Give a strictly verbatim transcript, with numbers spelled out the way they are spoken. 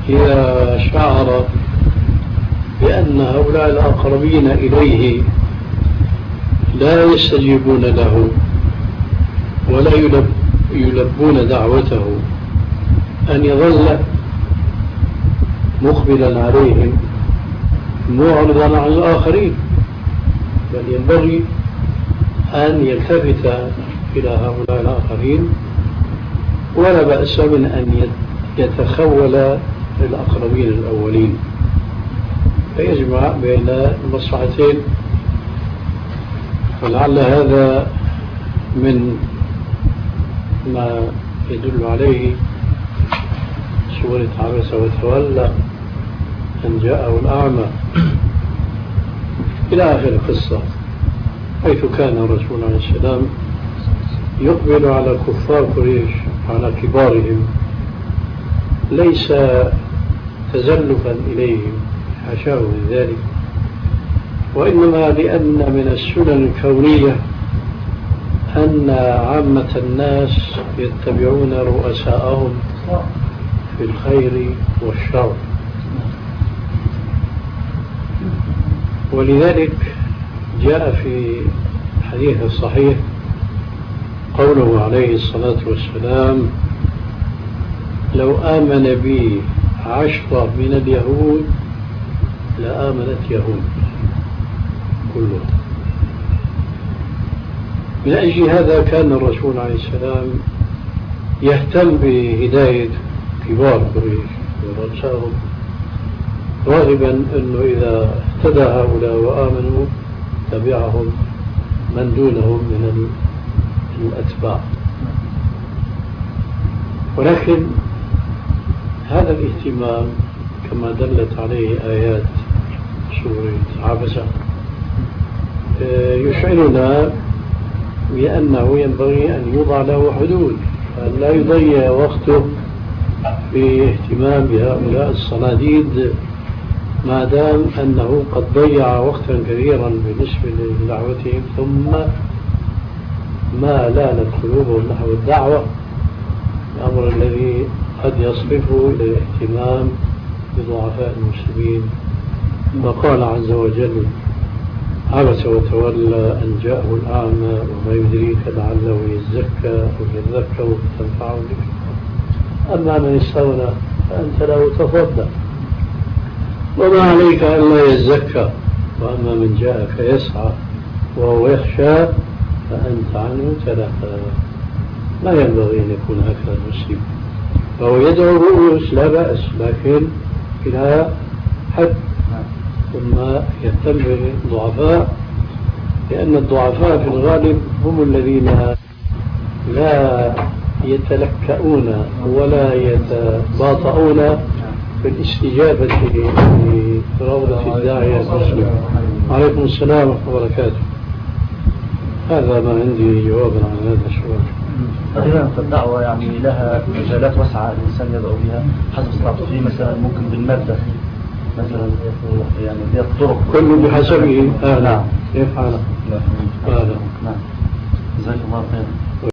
إذا شعر بأن هؤلاء الأقربين إليه لا يستجيبون له ولا يلب يلبون دعوته أن يظل مقبلا عليهم معرضا عن الآخرين، بل ينبغي أن يلتفت إلى هؤلاء الآخرين، ولا بأس من أن يتخول الأقربين الأولين، فيجمع بين المصلحتين. ولعل هذا من ما يدل عليه سورة عبس وتولى أن جاءه الأعمى إلى آخر القصة، حيث كان الرسول عليه السلام يقبل على كفار قريش على كبارهم ليس تزلفا إليهم حاشاه من ذلك، وإنما لأن من السنن الكونية أن عامة الناس يتبعون رؤساءهم في الخير والشر، ولذلك جاء في حديث الصحيح قوله عليه الصلاة والسلام: لو آمن بي عشرة من اليهود لآمنت يهود كلهم. من أجل هذا كان الرسول عليه السلام يهتم بهداية كبار قريش ورؤسائهم، راغبا أنه إذا اهتدى هؤلاء وآمنوا تبعهم من دونهم من الأتباع. ولكن هذا الاهتمام كما دلت عليه آيات سورة عبسة يشعرنا بأنه ينبغي أن يوضع له حدود، فأن لا يضيع وقته في اهتمام بهؤلاء الصناديد ما دام أنه قد ضيع وقتا كثيرا بالنسبة لدعوتهم، ثم ما لانت قلوبهم نحو الدعوة، الأمر الذي قد يصرفه إلى الاهتمام بضعفاء المسلمين. وقال عز وجل: عبس وتولى أن جاءه الأعمى وما يدريك لعله يزكى أو يذكر فتنفعه الذكرى، أما من استغنى فأنت له تصدق وما عليك ألا يزكى، وأما من جاءك يسعى وهو يخشى فأنت عنه تلهى. ما ينبغي أن يكون هكذا المسلم، فهو يدعو الرؤوس لا بأس، لكن إلى حد، ثم يهتم بالضعفاء، لأن الضعفاء في الغالب هم الذين لا يتلكؤون ولا يتباطؤون في الاستجابة لرغبة الداعية المسلم. عليكم السلام ورحمة الله وبركاته. هذا ما عندي جوابا عن هذا السؤال. تقريبا فالدعوة يعني لها مجالات واسعة الإنسان يدعو بها حسب استطاعته، فيه مثلا ممكن بالمادة مثلا، يعني هي الطرق كل بحسبه. آه نعم. كيف حالك؟ نعم. جزاك الله خير.